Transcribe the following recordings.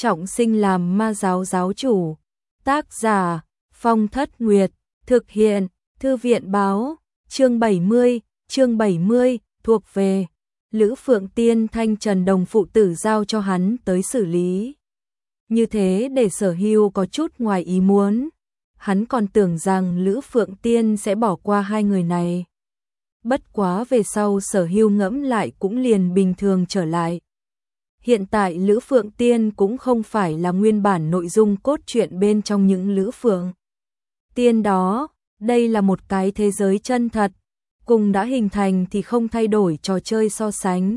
trọng sinh làm ma giáo giáo chủ. Tác giả Phong Thất Nguyệt, thực hiện Thư viện báo. Chương 70, thuộc về Lữ Phượng Tiên. Thanh Trần Đồng phụ tử giao cho hắn tới xử lý. Như thế để Sở Hưu có chút ngoài ý muốn. Hắn còn tưởng rằng Lữ Phượng Tiên sẽ bỏ qua hai người này. Bất quá về sau Sở Hưu ngẫm lại cũng liền bình thường trở lại. Hiện tại Lữ Phượng Tiên cũng không phải là nguyên bản nội dung cốt truyện bên trong những Lữ Phượng Tiên đó. Đây là một cái thế giới chân thật, cùng đã hình thành thì không thay đổi trò chơi so sánh.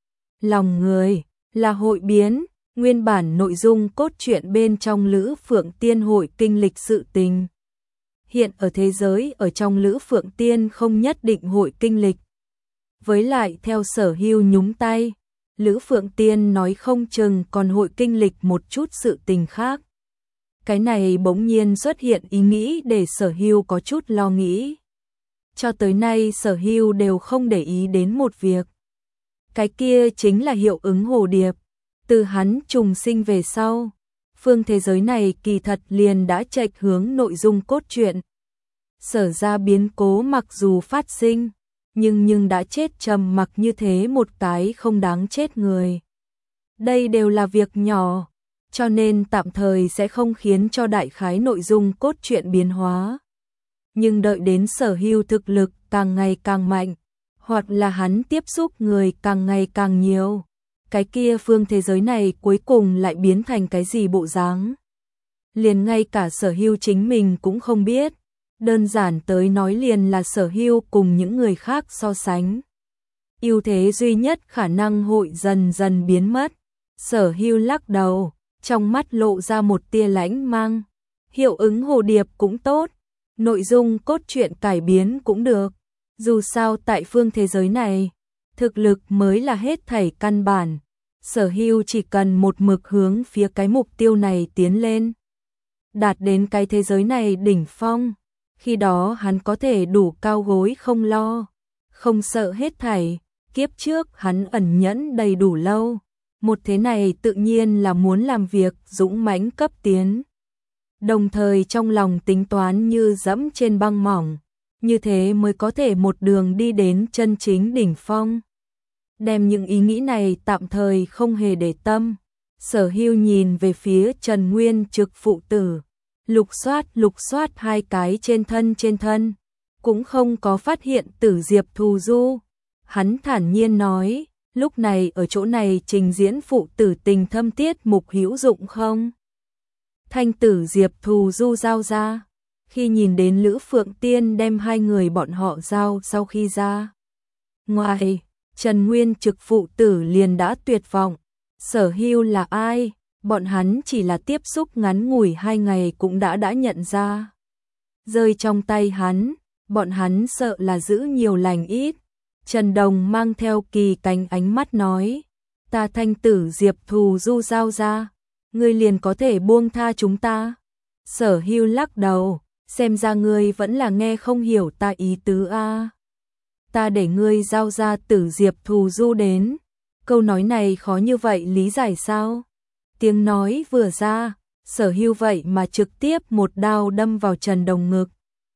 Lòng người là hội biến, nguyên bản nội dung cốt truyện bên trong Lữ Phượng Tiên hội kinh lịch sự tình. Hiện ở thế giới ở trong Lữ Phượng Tiên không nhất định hội kinh lịch. Với lại theo Sở Hưu nhúng tay, Lữ Phượng Tiên nói không chừng còn hội kinh lịch một chút sự tình khác. Cái này bỗng nhiên xuất hiện ý nghĩ để Sở Hưu có chút lo nghĩ. Cho tới nay Sở Hưu đều không để ý đến một việc. Cái kia chính là hiệu ứng hồ điệp. Từ hắn trùng sinh về sau, phương thế giới này kỳ thật liền đã chệch hướng nội dung cốt truyện. Sở ra biến cố mặc dù phát sinh, nhưng đã chết trầm mặc như thế một cái không đáng chết người. Đây đều là việc nhỏ, cho nên tạm thời sẽ không khiến cho đại khái nội dung cốt truyện biến hóa. Nhưng đợi đến Sở Hưu thực lực càng ngày càng mạnh, hoặc là hắn tiếp xúc người càng ngày càng nhiều, cái kia phương thế giới này cuối cùng lại biến thành cái gì bộ dáng. Liền ngay cả Sở Hưu chính mình cũng không biết. Đơn giản tới nói liền là Sở Hưu cùng những người khác so sánh. Ưu thế duy nhất khả năng hội dần dần biến mất. Sở Hưu lắc đầu, trong mắt lộ ra một tia lãnh mang. Hiệu ứng hồ điệp cũng tốt, nội dung cốt truyện cải biến cũng được. Dù sao tại phương thế giới này, thực lực mới là hết thảy căn bản. Sở Hưu chỉ cần một mực hướng phía cái mục tiêu này tiến lên. Đạt đến cái thế giới này đỉnh phong. Khi đó hắn có thể đủ cao gối không lo, không sợ hết thảy. Kiếp trước hắn ẩn nhẫn đầy đủ lâu. Một thế này tự nhiên là muốn làm việc dũng mãnh cấp tiến. Đồng thời trong lòng tính toán như dẫm trên băng mỏng. Như thế mới có thể một đường đi đến chân chính đỉnh phong. Đem những ý nghĩ này tạm thời không hề để tâm. Sở Hưu nhìn về phía Trần Nguyên Trực phụ tử. Lục soát hai cái trên thân, cũng không có phát hiện Tử Diệp Thù Du. Hắn thản nhiên nói, lúc này ở chỗ này trình diễn phụ tử tình thâm tiết mục hữu dụng không? Thanh Tử Diệp Thù Du giao ra, khi nhìn đến Lữ Phượng Tiên đem hai người bọn họ giao sau khi ra ngoài, Trần Nguyên Trực phụ tử liền đã tuyệt vọng. Sở Hưu là ai? Bọn hắn chỉ là tiếp xúc ngắn ngủi 2 ngày cũng đã nhận ra. Rơi trong tay hắn, bọn hắn sợ là giữ nhiều lành ít. Trần Đồng mang theo kỳ cánh ánh mắt nói, ta Thanh Tử Diệp Thù Du giao ra, ngươi liền có thể buông tha chúng ta. Sở Hưu lắc đầu, xem ra ngươi vẫn là nghe không hiểu ta ý tứ a. Ta để ngươi giao ra Tử Diệp Thù Du đến. Câu nói này khó như vậy lý giải sao? Tiếng nói vừa ra, Sở Hưu vậy mà trực tiếp một đao đâm vào Trần Đồng ngực.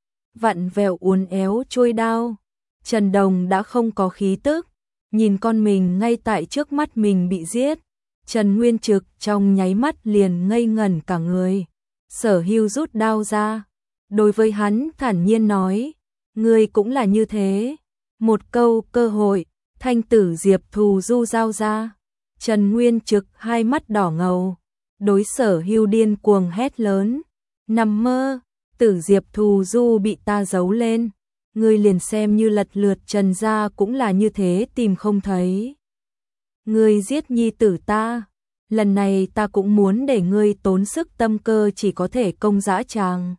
Vặn vẹo uốn éo trôi đao. Trần Đồng đã không có khí tức, nhìn con mình ngay tại trước mắt mình bị giết. Trần Nguyên Trực trong nháy mắt liền ngây ngẩn cả người. Sở Hưu rút đao ra, đối với hắn thản nhiên nói, ngươi cũng là như thế. Một câu cơ hội, Thanh Tử Diệp Thù Du giao ra. Trần Nguyên Trực hai mắt đỏ ngầu, đối Sở Hưu điên cuồng hét lớn, nằm mơ, Tử Diệp Thù Du bị ta giấu lên, ngươi liền xem như lật lượt Trần gia cũng là như thế tìm không thấy. Ngươi giết nhi tử ta, lần này ta cũng muốn để ngươi tốn sức tâm cơ chỉ có thể công dã tràng.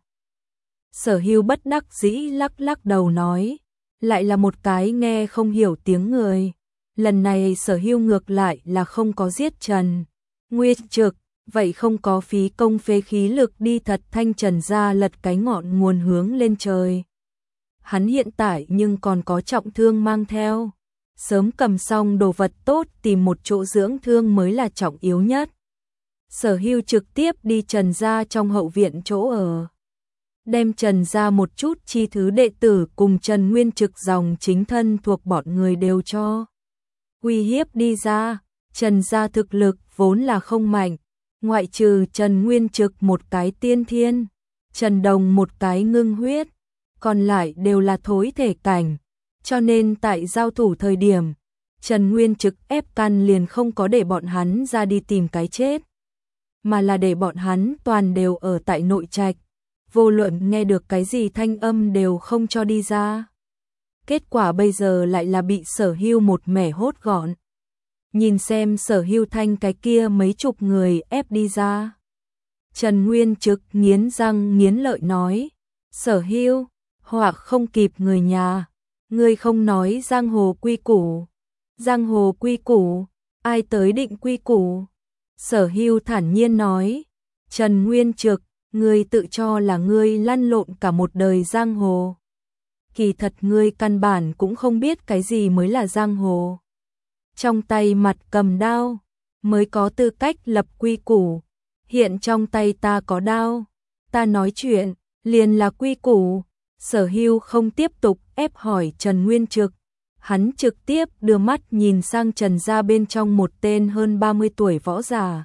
Sở Hưu bất đắc dĩ lắc đầu nói, lại là một cái nghe không hiểu tiếng người. Lần này Sở Hưu ngược lại là không có giết Trần Nguyên Trực, vậy không có phí công phế khí lực đi thật thanh Trần ra lật cái ngọn nguồn hướng lên trời. Hắn hiện tại nhưng còn có trọng thương mang theo. Sớm cầm xong đồ vật tốt tìm một chỗ dưỡng thương mới là trọng yếu nhất. Sở Hưu trực tiếp đi Trần gia trong hậu viện chỗ ở. Đem Trần gia một chút chi thứ đệ tử cùng Trần Nguyên Trực dòng chính thân thuộc bọn người đều cho uy hiếp đi ra. Trần gia thực lực vốn là không mạnh, ngoại trừ Trần Nguyên Trực một cái tiên thiên, Trần Đồng một cái ngưng huyết, còn lại đều là thối thể cảnh, cho nên tại giao thủ thời điểm, Trần Nguyên Trực ép căn liền không có để bọn hắn ra đi tìm cái chết, mà là để bọn hắn toàn đều ở tại nội trạch, vô luận nghe được cái gì thanh âm đều không cho đi ra. Kết quả bây giờ lại là bị Sở Hưu một mẻ hốt gọn. Nhìn xem Sở Hưu thanh cái kia mấy chục người ép đi ra. Trần Nguyên Trực nghiến răng nghiến lợi nói, Sở Hưu, họa không kịp người nhà, ngươi không nói giang hồ quy củ. Giang hồ quy củ, ai tới định quy củ? Sở Hưu thản nhiên nói, Trần Nguyên Trực, ngươi tự cho là ngươi lăn lộn cả một đời giang hồ. Kỳ thật ngươi căn bản cũng không biết cái gì mới là giang hồ. Trong tay mặt cầm đao, mới có tư cách lập quy củ. Hiện trong tay ta có đao, ta nói chuyện, liền là quy củ. Sở Hưu không tiếp tục ép hỏi Trần Nguyên Trực. Hắn trực tiếp đưa mắt nhìn sang Trần gia bên trong một tên hơn 30 tuổi võ giả.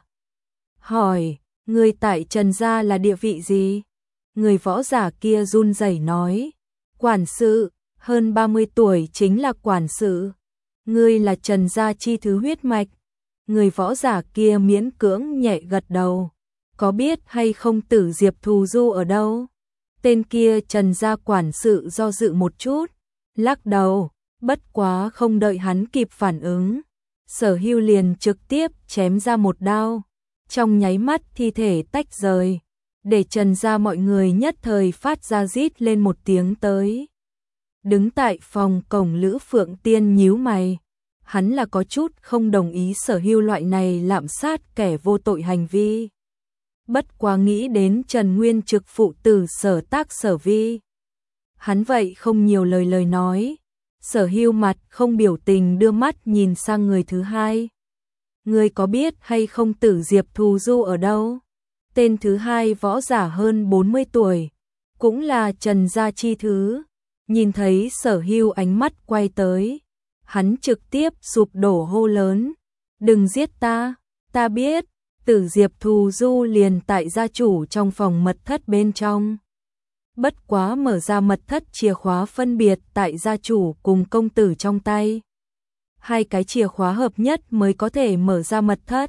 Hỏi, người tại Trần gia là địa vị gì? Người võ giả kia run rẩy nói, quản sự, hơn 30 tuổi chính là quản sự. Ngươi là Trần gia chi thứ huyết mạch. Người võ giả kia miễn cưỡng nhẹ gật đầu. Có biết hay không Tử Diệp Thù Du ở đâu? Tên kia Trần gia quản sự do dự một chút, lắc đầu, bất quá không đợi hắn kịp phản ứng. Sở Hưu liền trực tiếp chém ra một đao, trong nháy mắt thi thể tách rời, để Trần gia mọi người nhất thời phát ra rít lên một tiếng tới. Đứng tại phòng cổng Lữ Phượng Tiên nhíu mày, hắn là có chút không đồng ý Sở Hưu loại này lạm sát kẻ vô tội hành vi. Bất quá nghĩ đến Trần Nguyên Trực phụ tử Sở Tác Sở Vi, hắn vậy không nhiều lời nói. Sở Hưu mặt không biểu tình đưa mắt nhìn sang người thứ hai. Ngươi có biết hay không Tử Diệp Thù Du ở đâu? Tên thứ hai võ giả hơn 40 tuổi, cũng là Trần gia chi thứ. Nhìn thấy Sở Hưu ánh mắt quay tới, hắn trực tiếp sụp đổ hô lớn, đừng giết ta, ta biết, Tử Diệp Thù Du liền tại gia chủ trong phòng mật thất bên trong. Bất quá mở ra mật thất chìa khóa phân biệt tại gia chủ cùng công tử trong tay. Hai cái chìa khóa hợp nhất mới có thể mở ra mật thất.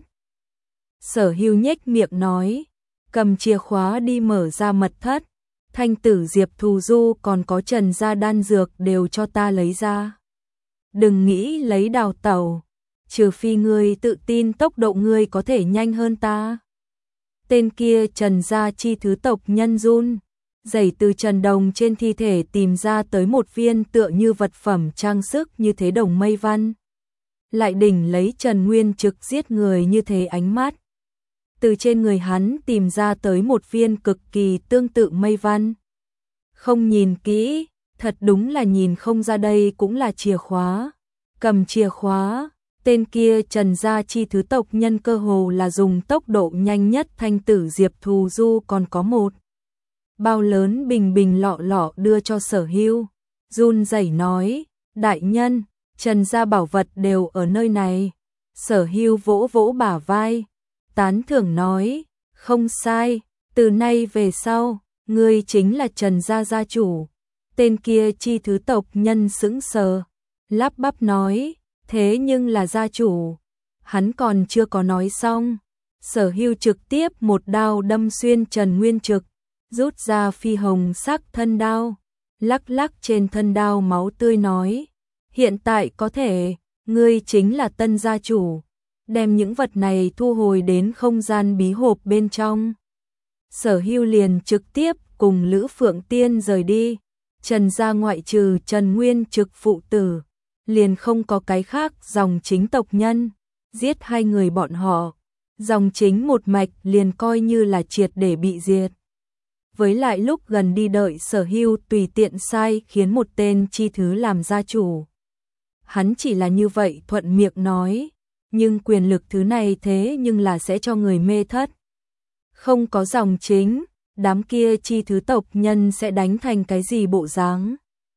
Sở Hưu nhếch miệng nói, cầm chìa khóa đi mở ra mật thất. Thanh Tử Diệp Thù Du còn có Trần gia đan dược đều cho ta lấy ra. Đừng nghĩ lấy đào tẩu, trừ phi ngươi tự tin tốc độ ngươi có thể nhanh hơn ta. Tên kia Trần gia chi thứ tộc nhân run, giày từ Trần Đồng trên thi thể tìm ra tới một viên tựa như vật phẩm trang sức như thế đồng mây văn. Lại đỉnh lấy Trần Nguyên Trực giết người như thế ánh mắt. Từ trên người hắn tìm ra tới một viên cực kỳ tương tự mây văn. Không nhìn kỹ, thật đúng là nhìn không ra đây cũng là chìa khóa. Cầm chìa khóa, tên kia Trần gia chi thứ tộc nhân cơ hồ là dùng tốc độ nhanh nhất Thanh Tử Diệp Thù Du còn có một bao lớn bình bình lọ lọ đưa cho Sở Hưu. Run rẩy nói, đại nhân, Trần gia bảo vật đều ở nơi này. Sở Hưu vỗ vỗ bả vai, tán thưởng nói, không sai, từ nay về sau, ngươi chính là Trần gia gia chủ. Tên kia chi thứ tộc nhân sững sờ, lắp bắp nói, thế nhưng là gia chủ. Hắn còn chưa có nói xong, Sở Hưu trực tiếp một đao đâm xuyên Trần Nguyên Trực, rút ra phi hồng sắc thân đao, lắc lắc trên thân đao máu tươi nói, hiện tại có thể, ngươi chính là tân gia chủ, đem những vật này thu hồi đến không gian bí hộp bên trong. Sở Hưu liền trực tiếp cùng Lữ Phượng Tiên rời đi. Trần gia ngoại trừ Trần Nguyên Trực phụ tử, liền không có cái khác dòng chính tộc nhân, giết hai người bọn họ, dòng chính một mạch liền coi như là triệt để bị diệt. Với lại lúc gần đi đợi Sở Hưu tùy tiện sai khiến một tên chi thứ làm gia chủ. Hắn chỉ là như vậy thuận miệng nói, nhưng quyền lực thứ này thế nhưng là sẽ cho người mê thất. Không có dòng chính, đám kia chi thứ tộc nhân sẽ đánh thành cái gì bộ dáng?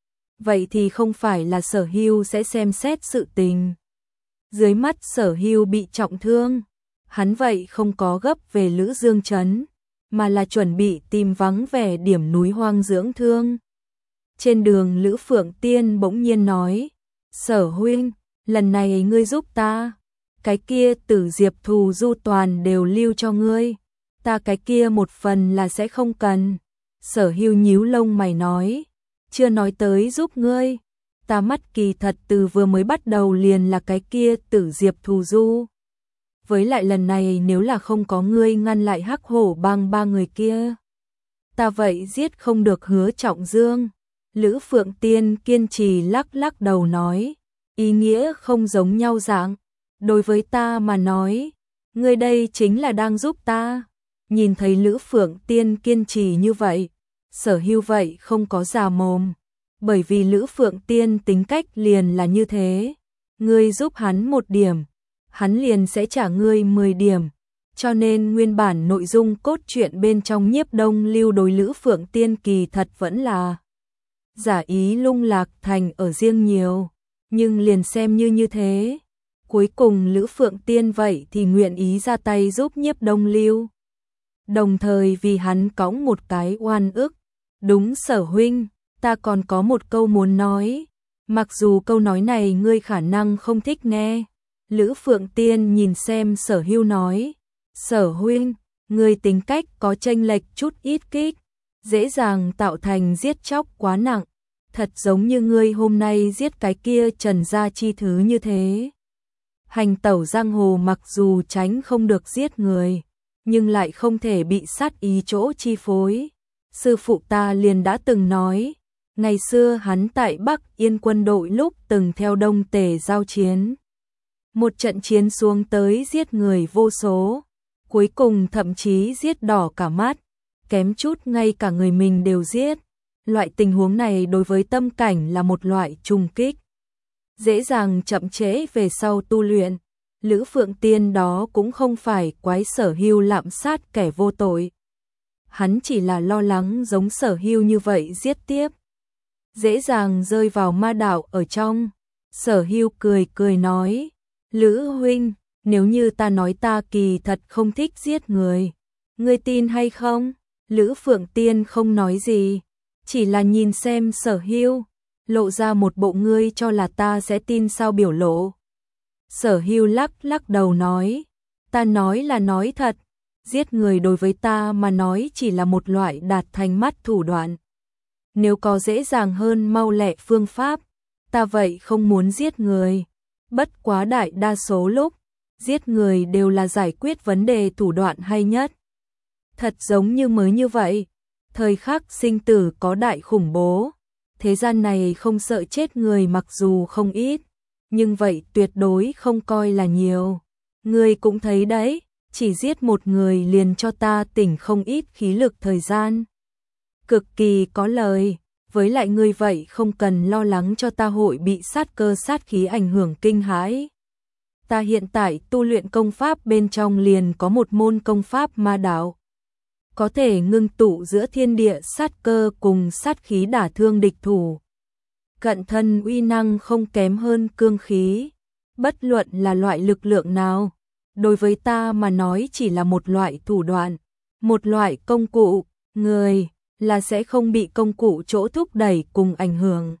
Vậy thì không phải là Sở Hưu sẽ xem xét sự tình. Dưới mắt Sở Hưu bị trọng thương, hắn vậy không có gấp về Lữ Dương Trấn, mà là chuẩn bị tìm vắng vẻ điểm núi hoang dưỡng thương. Trên đường Lữ Phượng Tiên bỗng nhiên nói, Sở huynh, lần này ngươi giúp ta, cái kia Tử Diệp Thù Du toàn đều lưu cho ngươi, ta cái kia một phần là sẽ không cần. Sở Hưu nhíu lông mày nói, chưa nói tới giúp ngươi, ta mắt kỳ thật từ vừa mới bắt đầu liền là cái kia Tử Diệp Thù Du. Với lại lần này nếu là không có ngươi ngăn lại Hắc Hổ Bang ba người kia, ta vậy giết không được Hứa Trọng Dương. Lữ Phượng Tiên kiên trì lắc lắc đầu nói, ý nghĩa không giống nhau dạng, đối với ta mà nói, ngươi đây chính là đang giúp ta. Nhìn thấy Lữ Phượng Tiên kiên trì như vậy, Sở Hưu vậy không có già mồm, bởi vì Lữ Phượng Tiên tính cách liền là như thế, ngươi giúp hắn 1 điểm, hắn liền sẽ trả ngươi 10 điểm, cho nên nguyên bản nội dung cốt truyện bên trong Nhiếp Đông Lưu đối Lữ Phượng Tiên kỳ thật vẫn là giả ý lung lạc thành ở riêng nhiều, nhưng liền xem như thế, cuối cùng Lữ Phượng Tiên vậy thì nguyện ý ra tay giúp Nhiếp Đông Lưu, đồng thời vì hắn cõng một cái oan ức. Đúng Sở huynh, ta còn có một câu muốn nói, mặc dù câu nói này ngươi khả năng không thích nghe. Lữ Phượng Tiên nhìn xem Sở Hưu nói, Sở huynh, ngươi tính cách có chênh lệch chút ít kích, dễ dàng tạo thành giết chóc quá nặng, thật giống như ngươi hôm nay giết cái kia Trần Gia Chi thứ như thế. Hành tẩu giang hồ mặc dù tránh không được giết người, nhưng lại không thể bị sát ý chỗ chi phối. Sư phụ ta liền đã từng nói, ngày xưa hắn tại Bắc Yên quân đội lúc từng theo Đông Tề giao chiến. Một trận chiến xuống tới giết người vô số, cuối cùng thậm chí giết đỏ cả mắt, kém chút ngay cả người mình đều giết. Loại tình huống này đối với tâm cảnh là một loại trùng kích, dễ dàng chậm trễ về sau tu luyện. Lữ Phượng Tiên đó cũng không phải quái Sở Hưu lạm sát kẻ vô tội. Hắn chỉ là lo lắng giống Sở Hưu như vậy giết tiếp, dễ dàng rơi vào ma đạo ở trong. Sở Hưu cười cười nói, Lữ huynh, nếu như ta nói ta kỳ thật không thích giết người, ngươi tin hay không? Lữ Phượng Tiên không nói gì, chỉ là nhìn xem Sở Hưu, lộ ra một bộ ngươi cho là ta sẽ tin sao biểu lộ. Sở Hưu lắc lắc đầu nói, ta nói là nói thật, giết người đối với ta mà nói chỉ là một loại đạt thành mắt thủ đoạn. Nếu có dễ dàng hơn mau lẹ phương pháp, ta vậy không muốn giết người. Bất quá đại đa số lúc, giết người đều là giải quyết vấn đề thủ đoạn hay nhất. Thật giống như mới như vậy, thời khắc sinh tử có đại khủng bố, thế gian này không sợ chết người mặc dù không ít, nhưng vậy tuyệt đối không coi là nhiều. Ngươi cũng thấy đấy, chỉ giết một người liền cho ta tỉnh không ít khí lực thời gian. Cực kỳ có lời, với lại ngươi vậy không cần lo lắng cho ta hội bị sát cơ sát khí ảnh hưởng kinh hãi. Ta hiện tại tu luyện công pháp bên trong liền có một môn công pháp ma đạo, có thể ngưng tụ giữa thiên địa sát cơ cùng sát khí đả thương địch thủ. Cận thân uy năng không kém hơn cương khí, bất luận là loại lực lượng nào, đối với ta mà nói chỉ là một loại thủ đoạn, một loại công cụ, người là sẽ không bị công cụ chỗ thúc đẩy cùng ảnh hưởng.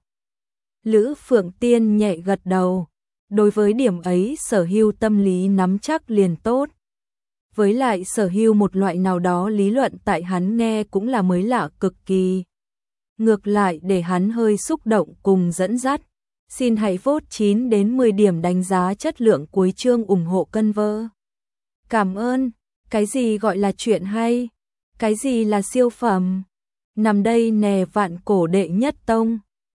Lữ Phượng Tiên nhẹ gật đầu, đối với điểm ấy Sở Hưu tâm lý nắm chắc liền tốt. Với lại Sở Hưu một loại nào đó lý luận tại hắn nghe cũng là mới lạ cực kỳ. Ngược lại để hắn hơi xúc động cùng dẫn dắt. Xin hãy vote 9 đến 10 điểm đánh giá chất lượng cuối chương ủng hộ cân vơ. Cảm ơn. Cái gì gọi là chuyện hay? Cái gì là siêu phẩm? Nằm đây nè vạn cổ đệ nhất tông.